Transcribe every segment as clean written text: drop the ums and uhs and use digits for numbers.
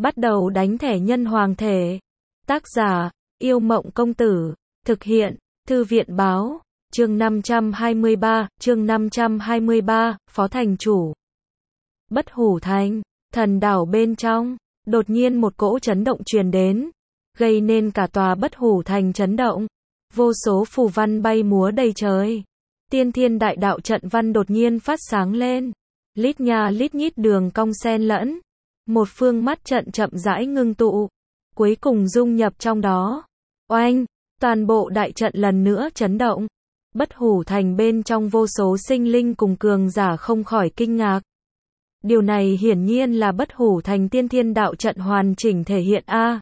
Bắt đầu đánh thẻ nhân hoàng thể. Tác giả, Yêu Mộng Công Tử. Thực hiện, Thư viện Báo. Chương 523, Phó Thành Chủ. Bất Hủ Thành, thần đảo bên trong, đột nhiên một cỗ chấn động truyền đến, gây nên cả tòa Bất Hủ Thành chấn động. Vô số phù văn bay múa đầy trời. Tiên thiên đại đạo trận văn đột nhiên phát sáng lên. Lít nha lít nhít đường cong xen lẫn. Một phương mắt trận chậm rãi ngưng tụ, cuối cùng dung nhập trong đó. Oanh, toàn bộ đại trận lần nữa chấn động. Bất Hủ Thành bên trong vô số sinh linh cùng cường giả không khỏi kinh ngạc. Điều này hiển nhiên là Bất Hủ Thành tiên thiên đạo trận hoàn chỉnh thể hiện a.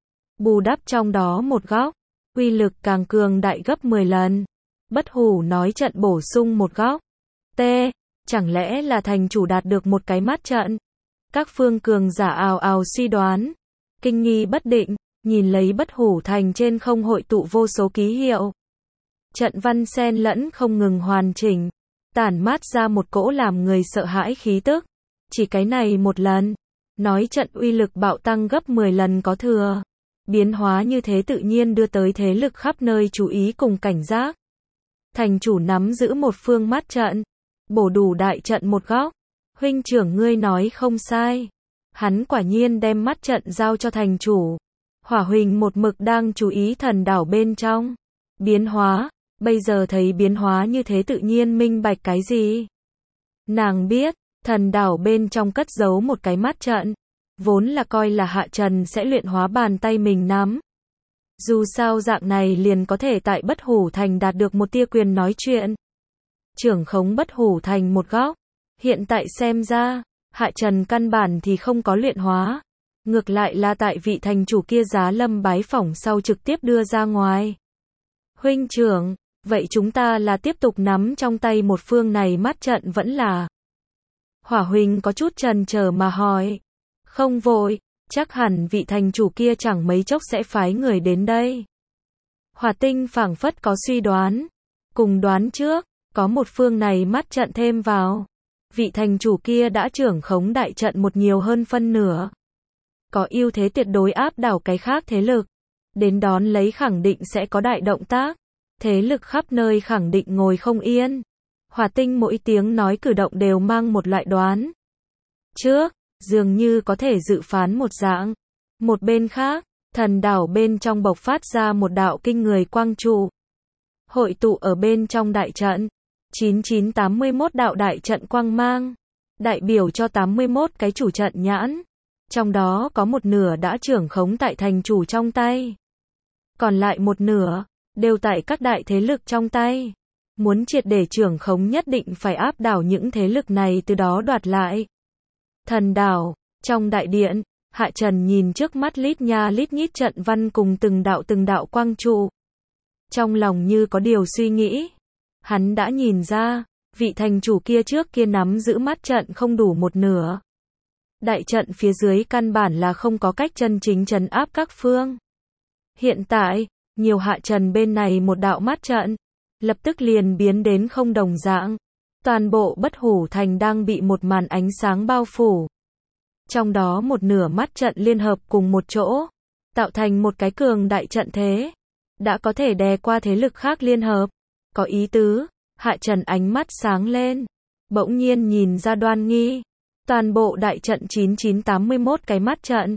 Bù đắp trong đó một góc, uy lực càng cường đại gấp 10 lần. Bất Hủ nói trận bổ sung một góc. T, chẳng lẽ là thành chủ đạt được một cái mắt trận? Các phương cường giả ào ào suy đoán, kinh nghi bất định, nhìn lấy Bất Hủ Thành trên không hội tụ vô số ký hiệu. Trận văn xen lẫn không ngừng hoàn chỉnh, tản mát ra một cỗ làm người sợ hãi khí tức. Chỉ cái này một lần, nói trận uy lực bạo tăng gấp 10 lần có thừa. Biến hóa như thế tự nhiên đưa tới thế lực khắp nơi chú ý cùng cảnh giác. Thành chủ nắm giữ một phương mắt trận, bổ đủ đại trận một góc. Huynh trưởng ngươi nói không sai. Hắn quả nhiên đem mắt trận giao cho thành chủ. Hỏa Huỳnh một mực đang chú ý thần đảo bên trong. Biến hóa, bây giờ thấy biến hóa như thế tự nhiên minh bạch cái gì. Nàng biết, thần đảo bên trong cất giấu một cái mắt trận. Vốn là coi là Hạ Trần sẽ luyện hóa bàn tay mình nắm. Dù sao dạng này liền có thể tại Bất Hủ Thành đạt được một tia quyền nói chuyện. Trưởng khống Bất Hủ Thành một góc. Hiện tại xem ra, Hạ Trần căn bản thì không có luyện hóa. Ngược lại là tại vị thành chủ kia giá lâm bái phỏng sau trực tiếp đưa ra ngoài. Huynh trưởng, vậy chúng ta là tiếp tục nắm trong tay một phương này mắt trận vẫn là? Hỏa Huỳnh có chút chần chờ mà hỏi. Không vội, chắc hẳn vị thành chủ kia chẳng mấy chốc sẽ phái người đến đây. Hỏa Tinh phảng phất có suy đoán. Cùng đoán trước, có một phương này mắt trận thêm vào. Vị thành chủ kia đã trưởng khống đại trận một nhiều hơn phân nửa. Có ưu thế tuyệt đối áp đảo cái khác thế lực. Đến đón lấy khẳng định sẽ có đại động tác. Thế lực khắp nơi khẳng định ngồi không yên. Hỏa Tinh mỗi tiếng nói cử động đều mang một loại đoán trước, dường như có thể dự phán một dạng. Một bên khác, thần đảo bên trong bộc phát ra một đạo kinh người quang trụ. Hội tụ ở bên trong đại trận. 9981 đạo đại trận quang mang, đại biểu cho 81 cái chủ trận nhãn. Trong đó có một nửa đã trưởng khống tại thành chủ trong tay. Còn lại một nửa, đều tại các đại thế lực trong tay. Muốn triệt để trưởng khống nhất định phải áp đảo những thế lực này từ đó đoạt lại. Thần đảo, trong đại điện, Hạ Trần nhìn trước mắt lít nha lít nhít trận văn cùng từng đạo quang trụ. Trong lòng như có điều suy nghĩ. Hắn đã nhìn ra, vị thành chủ kia trước kia nắm giữ mắt trận không đủ một nửa. Đại trận phía dưới căn bản là không có cách chân chính trấn áp các phương. Hiện tại, nhiều Hạ Trần bên này một đạo mắt trận, lập tức liền biến đến không đồng dạng. Toàn bộ Bất Hủ Thành đang bị một màn ánh sáng bao phủ. Trong đó một nửa mắt trận liên hợp cùng một chỗ, tạo thành một cái cường đại trận thế. Đã có thể đè qua thế lực khác liên hợp. Có ý tứ, Hạ Trần ánh mắt sáng lên. Bỗng nhiên nhìn ra đoan nghi. Toàn bộ đại trận 9981 cái mắt trận.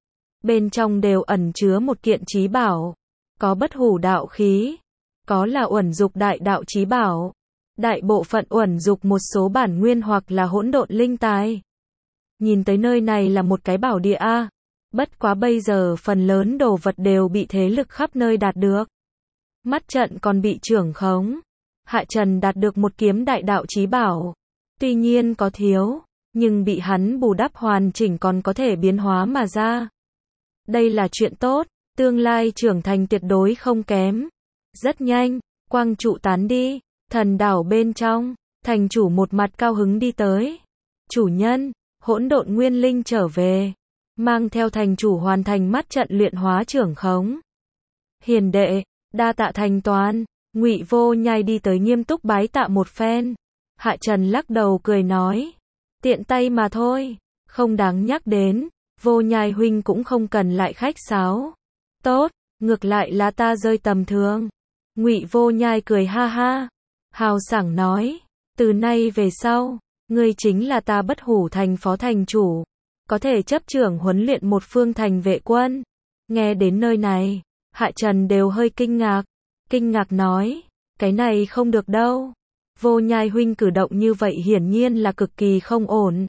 Bên trong đều ẩn chứa một kiện chí bảo. Có bất hủ đạo khí. Có là uẩn dục đại đạo chí bảo. Đại bộ phận uẩn dục một số bản nguyên hoặc là hỗn độn linh tài. Nhìn tới nơi này là một cái bảo địa a. Bất quá bây giờ phần lớn đồ vật đều bị thế lực khắp nơi đạt được. Mắt trận còn bị trưởng khống. Hạ Trần đạt được một kiếm đại đạo chí bảo. Tuy nhiên có thiếu, nhưng bị hắn bù đắp hoàn chỉnh còn có thể biến hóa mà ra. Đây là chuyện tốt, tương lai trưởng thành tuyệt đối không kém. Rất nhanh, quang trụ tán đi, thần đảo bên trong, thành chủ một mặt cao hứng đi tới. Chủ nhân, hỗn độn nguyên linh trở về. Mang theo thành chủ hoàn thành mắt trận luyện hóa trưởng khống. Hiền đệ, đa tạ thành toàn. Ngụy Vô Nhai đi tới nghiêm túc bái tạ một phen. Hạ Trần lắc đầu cười nói, tiện tay mà thôi, không đáng nhắc đến. Vô Nhai huynh cũng không cần lại khách sáo. Tốt, ngược lại là ta rơi tầm thường. Ngụy Vô Nhai cười ha ha, hào sảng nói, từ nay về sau, ngươi chính là ta Bất Hủ Thành phó thành chủ, có thể chấp trưởng huấn luyện một phương thành vệ quân. Nghe đến nơi này, Hạ Trần đều hơi kinh ngạc nói, cái này không được đâu. Vô Nhai huynh cử động như vậy hiển nhiên là cực kỳ không ổn.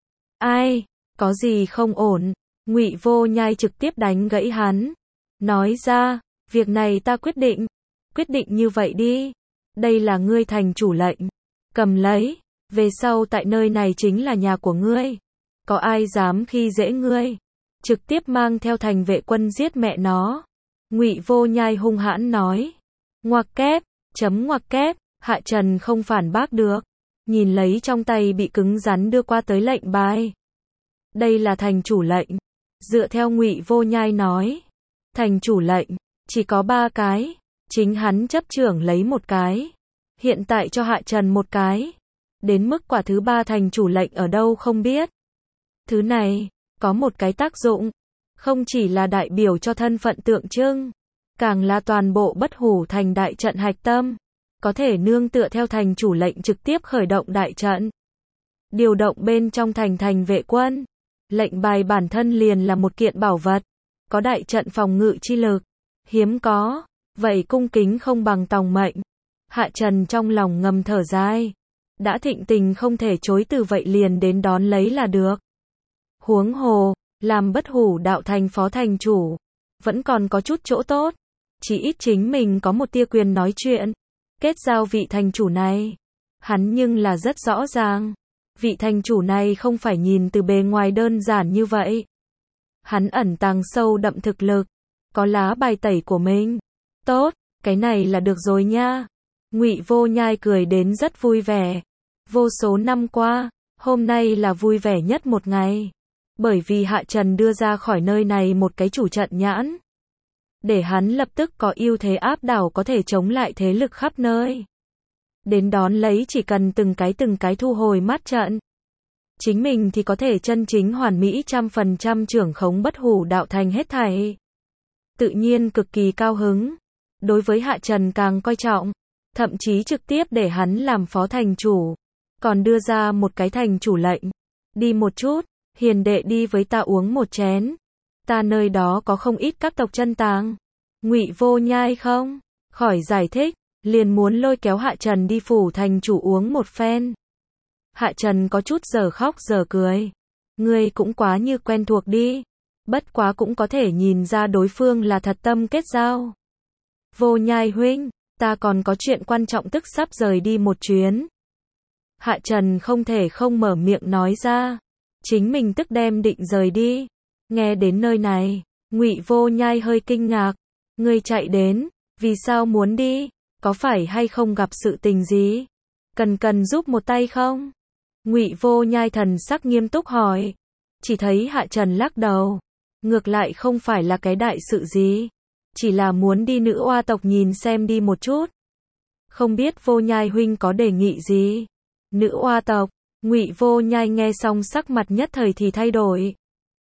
Ai, có gì không ổn? Ngụy Vô Nhai trực tiếp đánh gãy hắn, nói ra, việc này ta quyết định như vậy đi. Đây là ngươi thành chủ lệnh, cầm lấy, về sau tại nơi này chính là nhà của ngươi. Có ai dám khi dễ ngươi, trực tiếp mang theo thành vệ quân giết mẹ nó. Ngụy Vô Nhai hung hãn nói. Ngoặc kép, ngoặc kép, Hạ Trần không phản bác được, nhìn lấy trong tay bị cứng rắn đưa qua tới lệnh bài. Đây là thành chủ lệnh. Dựa theo Ngụy Vô Nhai nói, thành chủ lệnh chỉ có 3 cái, chính hắn chấp trưởng lấy một cái, hiện tại cho Hạ Trần một cái, đến mức quả thứ 3 thành chủ lệnh ở đâu không biết. Thứ này có một cái tác dụng, không chỉ là đại biểu cho thân phận tượng trưng, càng là toàn bộ Bất Hủ Thành đại trận hạch tâm, có thể nương tựa theo thành chủ lệnh trực tiếp khởi động đại trận, điều động bên trong thành vệ quân. Lệnh bài bản thân liền là một kiện bảo vật, có đại trận phòng ngự chi lực, hiếm có, vậy cung kính không bằng tòng mệnh. Hạ Trần trong lòng ngầm thở dài, đã thịnh tình không thể chối từ vậy liền đến đón lấy là được. Huống hồ, làm Bất Hủ Đạo Thành phó thành chủ, vẫn còn có chút chỗ tốt, chỉ ít chính mình có một tia quyền nói chuyện, kết giao vị thành chủ này. Hắn nhưng là rất rõ ràng, vị thành chủ này không phải nhìn từ bề ngoài đơn giản như vậy. Hắn ẩn tàng sâu đậm thực lực, có lá bài tẩy của mình. Tốt, cái này là được rồi nha. Ngụy Vô Nhai cười đến rất vui vẻ. Vô số năm qua, hôm nay là vui vẻ nhất một ngày. Bởi vì Hạ Trần đưa ra khỏi nơi này một cái chủ trận nhãn, để hắn lập tức có ưu thế áp đảo có thể chống lại thế lực khắp nơi. Đến đón lấy chỉ cần từng cái thu hồi mắt trận, chính mình thì có thể chân chính hoàn mỹ 100% trưởng khống Bất Hủ Đạo Thành hết thảy. Tự nhiên cực kỳ cao hứng. Đối với Hạ Trần càng coi trọng, thậm chí trực tiếp để hắn làm phó thành chủ, còn đưa ra một cái thành chủ lệnh. Đi một chút, hiền đệ đi với ta uống một chén. Ta nơi đó có không ít các tộc chân tàng. Ngụy Vô Nhai không khỏi giải thích, liền muốn lôi kéo Hạ Trần đi phủ thành chủ uống một phen. Hạ Trần có chút giờ khóc giờ cười. Ngươi cũng quá như quen thuộc đi. Bất quá cũng có thể nhìn ra đối phương là thật tâm kết giao. Vô Nhai huynh, ta còn có chuyện quan trọng tức sắp rời đi một chuyến. Hạ Trần không thể không mở miệng nói ra. Chính mình tức đem định rời đi. Nghe đến nơi này, Ngụy Vô Nhai hơi kinh ngạc. Ngươi chạy đến, vì sao muốn đi? Có phải hay không gặp sự tình gì? Cần giúp một tay không? Ngụy Vô Nhai thần sắc nghiêm túc hỏi. Chỉ thấy Hạ Trần lắc đầu. Ngược lại không phải là cái đại sự gì. Chỉ là muốn đi Nữ Oa tộc nhìn xem đi một chút. Không biết Vô Nhai huynh có đề nghị gì? Nữ Oa tộc. Ngụy Vô Nhai nghe xong sắc mặt nhất thời thì thay đổi.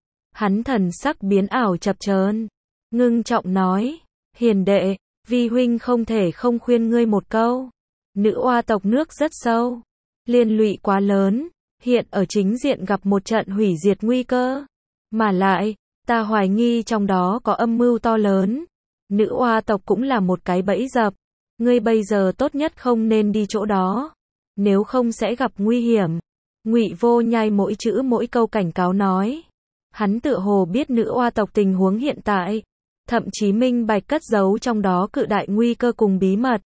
Hắn thần sắc biến ảo chập chờn, ngưng trọng nói, hiền đệ, vi huynh không thể không khuyên ngươi một câu. Nữ Oa tộc nước rất sâu, liên lụy quá lớn, hiện ở chính diện gặp một trận hủy diệt nguy cơ. Mà lại, ta hoài nghi trong đó có âm mưu to lớn. Nữ Oa tộc cũng là một cái bẫy dập. Ngươi bây giờ tốt nhất không nên đi chỗ đó, nếu không sẽ gặp nguy hiểm. Ngụy Vô Nhai mỗi chữ mỗi câu cảnh cáo nói. Hắn tựa hồ biết Nữ Oa tộc tình huống hiện tại, thậm chí minh bạch cất giấu trong đó cự đại nguy cơ cùng bí mật.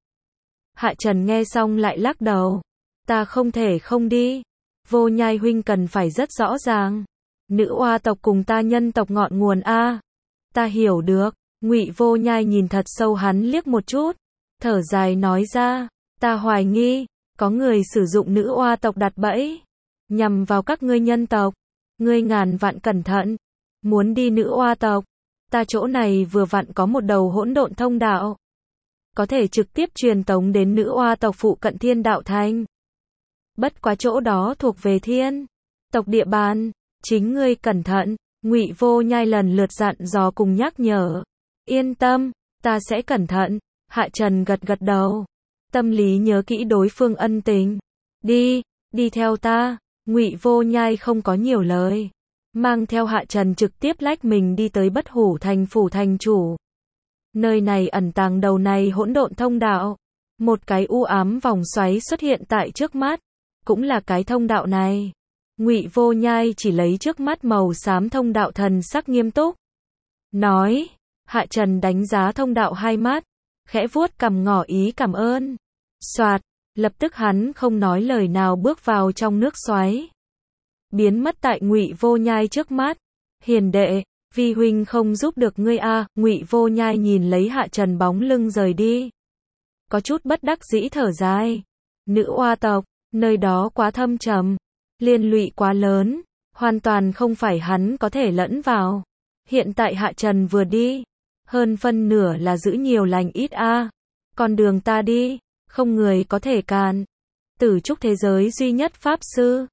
Hạ Trần nghe xong lại lắc đầu. Ta không thể không đi. Vô Nhai huynh cần phải rất rõ ràng. Nữ Oa tộc cùng ta nhân tộc ngọn nguồn a. Ta hiểu được. Ngụy Vô Nhai nhìn thật sâu hắn liếc một chút, thở dài nói ra, ta hoài nghi có người sử dụng Nữ Oa tộc đặt bẫy nhằm vào các ngươi nhân tộc. Ngươi ngàn vạn cẩn thận. Muốn đi Nữ Oa tộc, ta chỗ này vừa vặn có một đầu hỗn độn thông đạo, có thể trực tiếp truyền tống đến Nữ Oa tộc phụ cận Thiên Đạo Thành. Bất quá chỗ đó thuộc về Thiên tộc địa bàn, chính ngươi cẩn thận. Ngụy Vô Nhai lần lượt dặn dò cùng nhắc nhở. Yên tâm, ta sẽ cẩn thận. Hạ Trần gật gật đầu. Tâm lý nhớ kỹ đối phương ân tình. Đi theo ta. Ngụy Vô Nhai không có nhiều lời. Mang theo Hạ Trần trực tiếp lách mình đi tới Bất Hủ Thành phủ thành chủ. Nơi này ẩn tàng đầu này hỗn độn thông đạo. Một cái u ám vòng xoáy xuất hiện tại trước mắt. Cũng là cái thông đạo này. Ngụy Vô Nhai chỉ lấy trước mắt màu xám thông đạo, thần sắc nghiêm túc. Nói. Hạ Trần đánh giá thông đạo hai mắt. Khẽ vuốt cằm ngỏ ý cảm ơn. Soạt. Lập tức hắn không nói lời nào bước vào trong nước xoáy. Biến mất tại Ngụy Vô Nhai trước mắt. Hiền đệ, vi huynh không giúp được ngươi a. Ngụy Vô Nhai nhìn lấy Hạ Trần bóng lưng rời đi. Có chút bất đắc dĩ thở dài. Nữ oa tộc, nơi đó quá thâm trầm. Liên lụy quá lớn. Hoàn toàn không phải hắn có thể lẫn vào. Hiện tại Hạ Trần vừa đi. Hơn phân nửa là giữ nhiều lành ít a. Con đường ta đi. Không người có thể cản. Tử trúc thế giới duy nhất pháp sư.